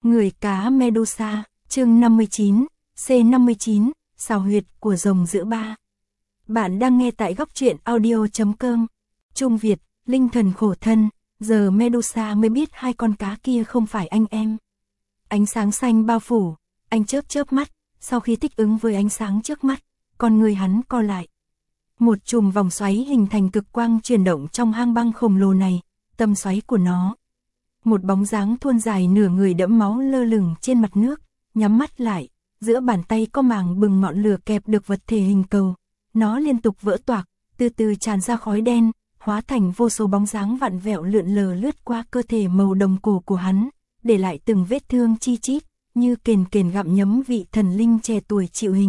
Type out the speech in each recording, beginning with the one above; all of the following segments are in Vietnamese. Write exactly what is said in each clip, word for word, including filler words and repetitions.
Người cá Medusa, chương năm mươi chín, C năm mươi chín, xào huyệt của rồng giữa ba. Bạn đang nghe tại góc truyện audio chấm com. Trung Việt, linh thần khổ thân, giờ Medusa mới biết hai con cá kia không phải anh em. Ánh sáng xanh bao phủ, anh chớp chớp mắt, sau khi thích ứng với ánh sáng trước mắt, con người hắn co lại. Một chùm vòng xoáy hình thành cực quang chuyển động trong hang băng khổng lồ này, tâm xoáy của nó. Một bóng dáng thuôn dài nửa người đẫm máu lơ lửng trên mặt nước, nhắm mắt lại, giữa bàn tay có màng bừng ngọn lửa kẹp được vật thể hình cầu. Nó liên tục vỡ toạc, từ từ tràn ra khói đen, hóa thành vô số bóng dáng vặn vẹo lượn lờ lướt qua cơ thể màu đồng cổ của hắn, để lại từng vết thương chi chít, như kền kền gặm nhấm vị thần linh trẻ tuổi chịu hình.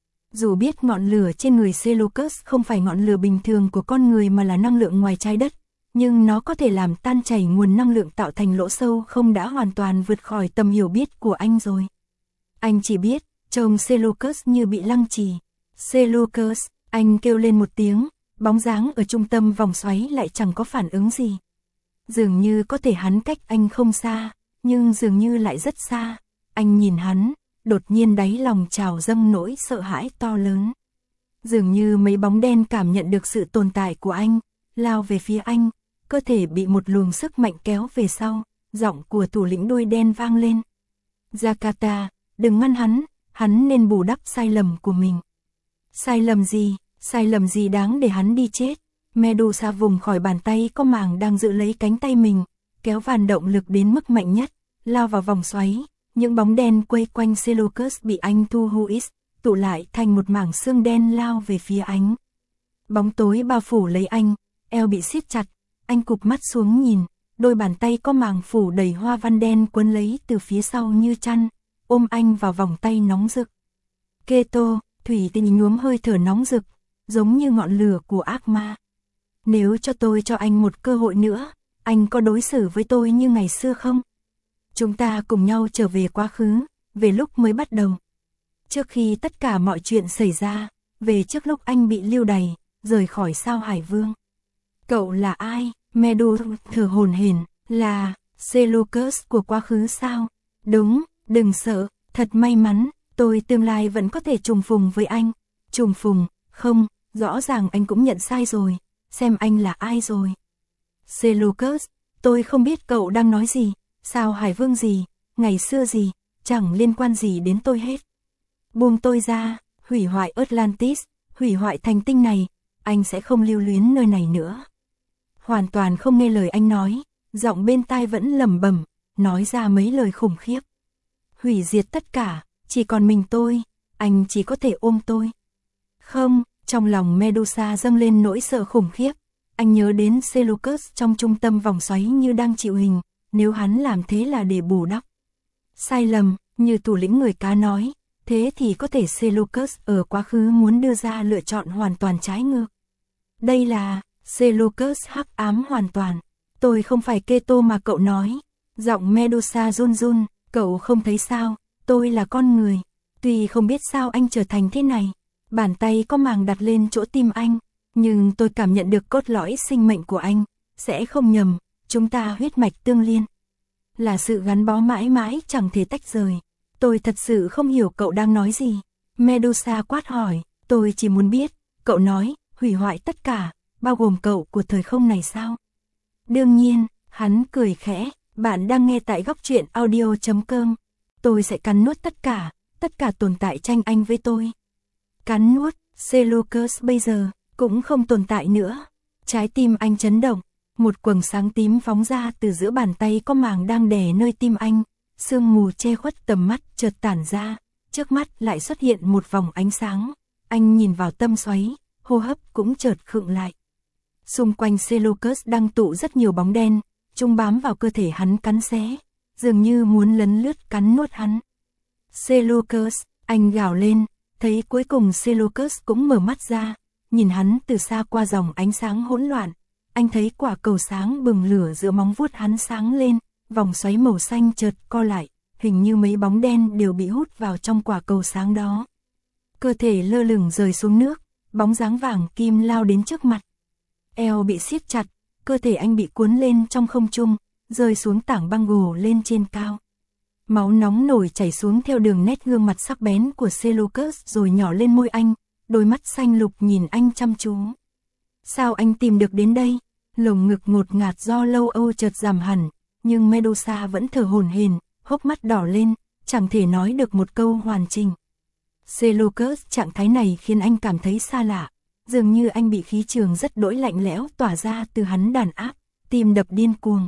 Dù biết ngọn lửa trên người Seleucus không phải ngọn lửa bình thường của con người mà là năng lượng ngoài trái đất, nhưng nó có thể làm tan chảy nguồn năng lượng tạo thành lỗ sâu không đã hoàn toàn vượt khỏi tầm hiểu biết của anh rồi. Anh chỉ biết, trông Seleucus như bị lăng trì. Seleucus, anh kêu lên một tiếng, bóng dáng ở trung tâm vòng xoáy lại chẳng có phản ứng gì. Dường như có thể hắn cách anh không xa, nhưng dường như lại rất xa. Anh nhìn hắn, đột nhiên đáy lòng trào dâng nỗi sợ hãi to lớn. Dường như mấy bóng đen cảm nhận được sự tồn tại của anh, lao về phía anh, cơ thể bị một luồng sức mạnh kéo về sau, giọng của thủ lĩnh đuôi đen vang lên. Jakarta, đừng ngăn hắn, hắn nên bù đắp sai lầm của mình. Sai lầm gì, sai lầm gì đáng để hắn đi chết. Medusa vùng khỏi bàn tay có màng đang giữ lấy cánh tay mình, kéo van động lực đến mức mạnh nhất, lao vào vòng xoáy. Những bóng đen quay quanh Seleucus bị anh thu huis, tụ lại thành một mảng xương đen lao về phía anh. Bóng tối bao phủ lấy anh, eo bị siết chặt, anh cụp mắt xuống nhìn, đôi bàn tay có màng phủ đầy hoa văn đen quấn lấy từ phía sau như chăn, ôm anh vào vòng tay nóng rực. Keto, thủy tinh nhuốm hơi thở nóng rực, giống như ngọn lửa của ác ma. Nếu cho tôi cho anh một cơ hội nữa, anh có đối xử với tôi như ngày xưa không? Chúng ta cùng nhau trở về quá khứ, về lúc mới bắt đầu. Trước khi tất cả mọi chuyện xảy ra, về trước lúc anh bị lưu đày, rời khỏi sao Hải Vương. Cậu là ai? Medusa thở hổn hển, là Seleucus của quá khứ sao? Đúng, đừng sợ, thật may mắn, tôi tương lai vẫn có thể trùng phùng với anh. Trùng phùng, không, rõ ràng anh cũng nhận sai rồi, xem anh là ai rồi. Seleucus, tôi không biết cậu đang nói gì. Sao Hải Vương gì, ngày xưa gì, chẳng liên quan gì đến tôi hết. Buông tôi ra, hủy hoại Atlantis, hủy hoại thành tinh này, anh sẽ không lưu luyến nơi này nữa. Hoàn toàn không nghe lời anh nói, giọng bên tai vẫn lẩm bẩm, nói ra mấy lời khủng khiếp. Hủy diệt tất cả, chỉ còn mình tôi, anh chỉ có thể ôm tôi. Không, trong lòng Medusa dâng lên nỗi sợ khủng khiếp, anh nhớ đến Seleucus trong trung tâm vòng xoáy như đang chịu hình. Nếu hắn làm thế là để bù đắp sai lầm, như thủ lĩnh người cá nói, thế thì có thể Seleucus ở quá khứ muốn đưa ra lựa chọn hoàn toàn trái ngược. Đây là Seleucus hắc ám hoàn toàn. Tôi không phải Keto mà cậu nói. Giọng Medusa run run, cậu không thấy sao, tôi là con người. Tuy không biết sao anh trở thành thế này, bàn tay có màng đặt lên chỗ tim anh, nhưng tôi cảm nhận được cốt lõi sinh mệnh của anh, sẽ không nhầm. Chúng ta huyết mạch tương liên, là sự gắn bó mãi mãi chẳng thể tách rời. Tôi thật sự không hiểu cậu đang nói gì. Medusa quát hỏi, tôi chỉ muốn biết, cậu nói, hủy hoại tất cả, bao gồm cậu của thời không này sao? Đương nhiên, hắn cười khẽ, bạn đang nghe tại góc truyện audio chấm com. Tôi sẽ cắn nuốt tất cả, tất cả tồn tại tranh anh với tôi. Cắn nuốt, Seleucus bây giờ, cũng không tồn tại nữa. Trái tim anh chấn động. Một quầng sáng tím phóng ra từ giữa bàn tay có màng đang đè nơi tim anh, sương mù che khuất tầm mắt chợt tản ra, trước mắt lại xuất hiện một vòng ánh sáng, anh nhìn vào tâm xoáy, hô hấp cũng chợt khựng lại. Xung quanh Seleucus đang tụ rất nhiều bóng đen, chúng bám vào cơ thể hắn cắn xé, dường như muốn lấn lướt cắn nuốt hắn. Seleucus, anh gào lên, thấy cuối cùng Seleucus cũng mở mắt ra, nhìn hắn từ xa qua dòng ánh sáng hỗn loạn. Anh thấy quả cầu sáng bừng lửa giữa móng vuốt hắn sáng lên, vòng xoáy màu xanh chợt co lại, hình như mấy bóng đen đều bị hút vào trong quả cầu sáng đó. Cơ thể lơ lửng rơi xuống nước, bóng dáng vàng kim lao đến trước mặt. Eo bị siết chặt, cơ thể anh bị cuốn lên trong không trung, rơi xuống tảng băng gồ lên trên cao. Máu nóng nổi chảy xuống theo đường nét gương mặt sắc bén của Seleucus rồi nhỏ lên môi anh, đôi mắt xanh lục nhìn anh chăm chú. Sao anh tìm được đến đây? Lồng ngực ngột ngạt do lâu âu chợt giảm hẳn, nhưng Medusa vẫn thở hổn hển, hốc mắt đỏ lên, chẳng thể nói được một câu hoàn chỉnh. Seleucus, trạng thái này khiến anh cảm thấy xa lạ, dường như anh bị khí trường rất đỗi lạnh lẽo tỏa ra từ hắn đàn áp, tim đập điên cuồng.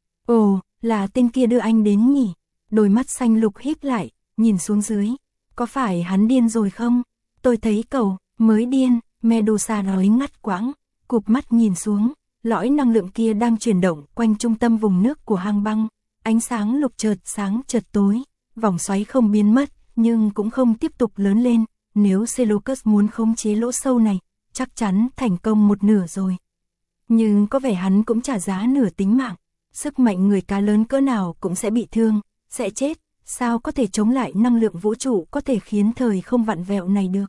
Ồ, là tên kia đưa anh đến nhỉ? Đôi mắt xanh lục híp lại, nhìn xuống dưới. Có phải hắn điên rồi không? Tôi thấy cậu mới điên. Medusa nói ngắt quãng, cụp mắt nhìn xuống. Lõi năng lượng kia đang chuyển động quanh trung tâm vùng nước của hang băng. Ánh sáng lục chợt sáng chợt tối. Vòng xoáy không biến mất, nhưng cũng không tiếp tục lớn lên. Nếu Seleucus muốn khống chế lỗ sâu này, chắc chắn thành công một nửa rồi. Nhưng có vẻ hắn cũng trả giá nửa tính mạng. Sức mạnh người cá lớn cỡ nào cũng sẽ bị thương, sẽ chết, sao có thể chống lại năng lượng vũ trụ có thể khiến thời không vặn vẹo này được.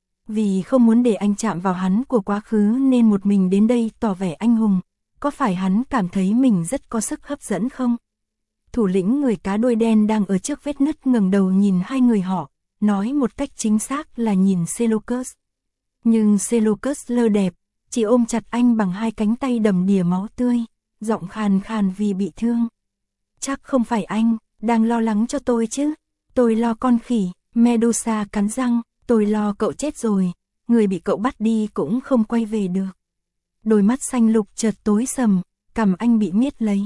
Vì không muốn để anh chạm vào hắn của quá khứ nên một mình đến đây tỏ vẻ anh hùng, có phải hắn cảm thấy mình rất có sức hấp dẫn không? Thủ lĩnh người cá đuôi đen đang ở trước vết nứt ngẩng đầu nhìn hai người họ, nói một cách chính xác là nhìn Seleucus. Nhưng Seleucus lơ đẹp, chỉ ôm chặt anh bằng hai cánh tay đầm đìa máu tươi, giọng khàn khàn vì bị thương. Chắc không phải anh đang lo lắng cho tôi chứ? Tôi lo con khỉ. Medusa cắn răng, tôi lo cậu chết rồi, người bị cậu bắt đi cũng không quay về được. Đôi mắt xanh lục chợt tối sầm, cằm anh bị miết lấy.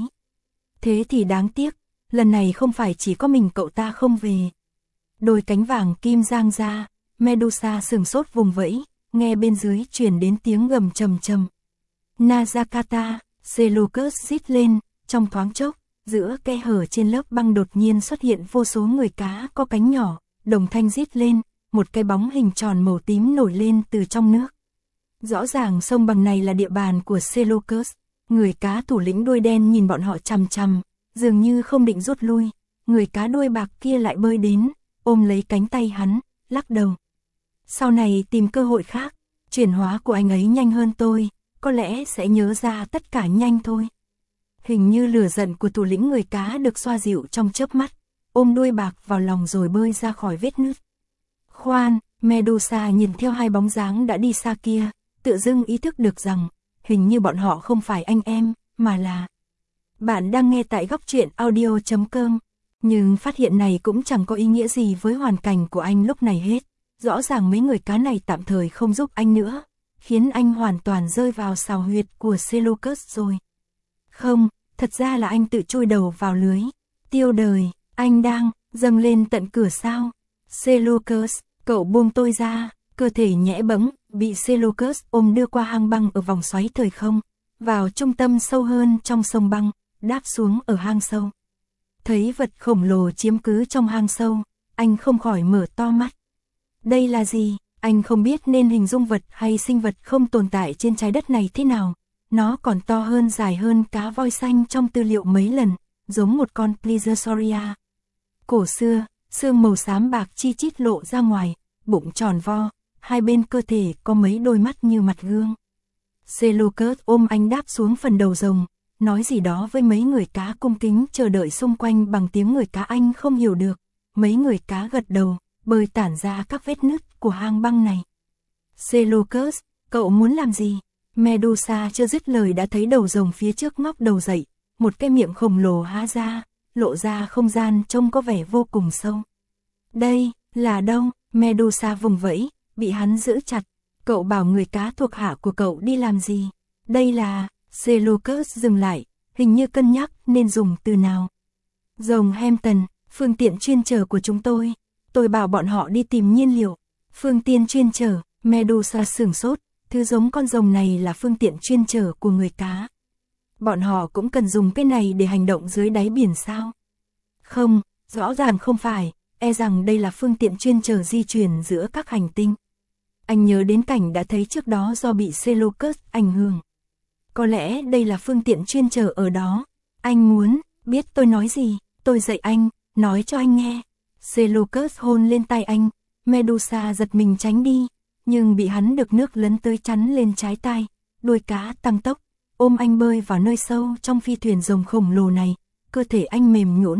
Thế thì đáng tiếc, lần này không phải chỉ có mình cậu ta không về. Đôi cánh vàng kim giang ra, Medusa sừng sốt vùng vẫy, nghe bên dưới truyền đến tiếng gầm trầm trầm. Nazakata, Seleucus rít lên, trong thoáng chốc, giữa kẽ hở trên lớp băng đột nhiên xuất hiện vô số người cá có cánh nhỏ, đồng thanh rít lên, một cái bóng hình tròn màu tím nổi lên từ trong nước. Rõ ràng sông băng này là địa bàn của Seleucus, người cá thủ lĩnh đuôi đen nhìn bọn họ chằm chằm, dường như không định rút lui, người cá đuôi bạc kia lại bơi đến, ôm lấy cánh tay hắn, lắc đầu. Sau này tìm cơ hội khác, chuyển hóa của anh ấy nhanh hơn tôi, có lẽ sẽ nhớ ra tất cả nhanh thôi. Hình như lửa giận của thủ lĩnh người cá được xoa dịu trong chớp mắt, ôm đuôi bạc vào lòng rồi bơi ra khỏi vết nứt. Khoan, Medusa nhìn theo hai bóng dáng đã đi xa kia, tự dưng ý thức được rằng, hình như bọn họ không phải anh em, mà là... Bạn đang nghe tại góc truyện audio chấm com, nhưng phát hiện này cũng chẳng có ý nghĩa gì với hoàn cảnh của anh lúc này hết. Rõ ràng mấy người cá này tạm thời không giúp anh nữa, khiến anh hoàn toàn rơi vào sào huyệt của Seleucus rồi. Không, thật ra là anh tự chui đầu vào lưới. Tiêu đời, anh đang dâng lên tận cửa sao? Seleucus, cậu buông tôi ra. Cơ thể nhẽ bẫng, bị Seleucus ôm đưa qua hang băng ở vòng xoáy thời không, vào trung tâm sâu hơn trong sông băng, đáp xuống ở hang sâu. Thấy vật khổng lồ chiếm cứ trong hang sâu, anh không khỏi mở to mắt. Đây là gì? Anh không biết nên hình dung vật hay sinh vật không tồn tại trên trái đất này thế nào. Nó còn to hơn, dài hơn cá voi xanh trong tư liệu mấy lần, giống một con Plisosauria. Cổ xưa, xương màu xám bạc chi chít lộ ra ngoài, bụng tròn vo, hai bên cơ thể có mấy đôi mắt như mặt gương. Seleucus ôm anh đáp xuống phần đầu rồng, nói gì đó với mấy người cá cung kính chờ đợi xung quanh bằng tiếng người cá anh không hiểu được. Mấy người cá gật đầu, bơi tản ra các vết nứt của hang băng này. Seleucus, cậu muốn làm gì? Medusa chưa dứt lời đã thấy đầu rồng phía trước ngóc đầu dậy, một cái miệng khổng lồ há ra, lộ ra không gian trông có vẻ vô cùng sâu. Đây, là đâu? Medusa vùng vẫy, bị hắn giữ chặt. Cậu bảo người cá thuộc hạ của cậu đi làm gì? Đây là... Seleucus dừng lại, hình như cân nhắc nên dùng từ nào. Rồng Hampton, phương tiện chuyên chở của chúng tôi. Tôi bảo bọn họ đi tìm nhiên liệu. Phương tiện chuyên chở, Medusa sửng sốt, thứ giống con rồng này là phương tiện chuyên chở của người cá. Bọn họ cũng cần dùng cái này để hành động dưới đáy biển sao? Không, rõ ràng không phải, e rằng đây là phương tiện chuyên chở di chuyển giữa các hành tinh. Anh nhớ đến cảnh đã thấy trước đó do bị Seleucus ảnh hưởng. Có lẽ đây là phương tiện chuyên chở ở đó. Anh muốn biết tôi nói gì? Tôi dạy anh, nói cho anh nghe. Seleucus hôn lên tay anh, Medusa giật mình tránh đi, nhưng bị hắn được nước lấn tới chắn lên trái tai. Đuôi cá tăng tốc, ôm anh bơi vào nơi sâu trong phi thuyền rồng khổng lồ này, cơ thể anh mềm nhũn,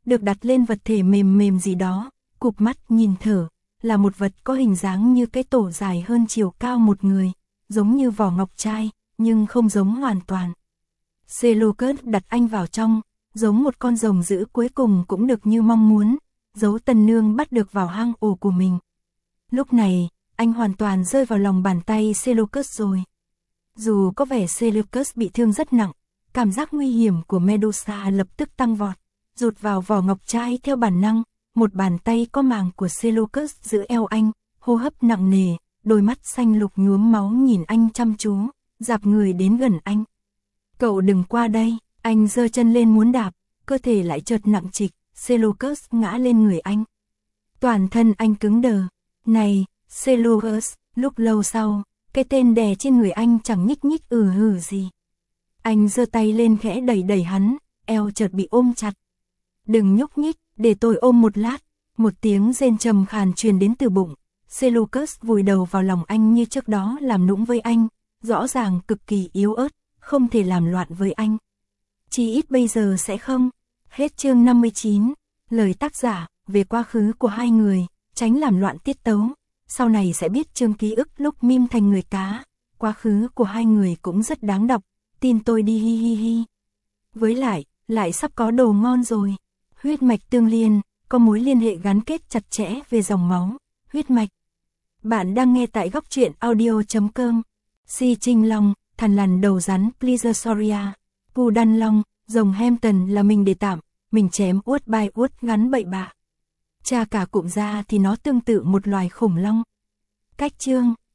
được đặt lên vật thể mềm mềm gì đó, cụp mắt nhìn thở, là một vật có hình dáng như cái tổ dài hơn chiều cao một người, giống như vỏ ngọc trai, nhưng không giống hoàn toàn. Seleucus đặt anh vào trong, giống một con rồng dữ cuối cùng cũng được như mong muốn, giấu Tần Nương bắt được vào hang ổ của mình. Lúc này, anh hoàn toàn rơi vào lòng bàn tay Seleucus rồi. Dù có vẻ Seleucus bị thương rất nặng, cảm giác nguy hiểm của Medusa lập tức tăng vọt, rụt vào vỏ ngọc trai theo bản năng, một bàn tay có màng của Seleucus giữ eo anh, hô hấp nặng nề, đôi mắt xanh lục nhuốm máu nhìn anh chăm chú, dạp người đến gần anh. Cậu đừng qua đây, anh giơ chân lên muốn đạp, cơ thể lại chợt nặng trịch, Seleucus ngã lên người anh. Toàn thân anh cứng đờ, này, Seleucus, lúc lâu sau, cái tên đè trên người anh chẳng nhích nhích ừ hừ gì. Anh giơ tay lên khẽ đẩy đẩy hắn, eo chợt bị ôm chặt. Đừng nhúc nhích, để tôi ôm một lát, một tiếng rên trầm khàn truyền đến từ bụng. Seleucus vùi đầu vào lòng anh như trước đó làm nũng với anh, rõ ràng cực kỳ yếu ớt, không thể làm loạn với anh. Chỉ ít bây giờ sẽ không. Hết chương năm mươi chín, lời tác giả, về quá khứ của hai người, tránh làm loạn tiết tấu. Sau này sẽ biết chương ký ức lúc mim thành người cá, quá khứ của hai người cũng rất đáng đọc, tin tôi đi hi hi hi. Với lại, lại sắp có đồ ngon rồi. Huyết mạch tương liên, có mối liên hệ gắn kết chặt chẽ về dòng máu, huyết mạch. Bạn đang nghe tại góc truyện audio chấm com. Si Trinh Long, thằn lằn đầu rắn Plesiosaurus, Cù Đan Long, rồng Hampton là mình để tạm, mình chém uất bai uất ngắn bậy bạ. Cha cả cụm ra thì nó tương tự một loài khủng long. Cách chương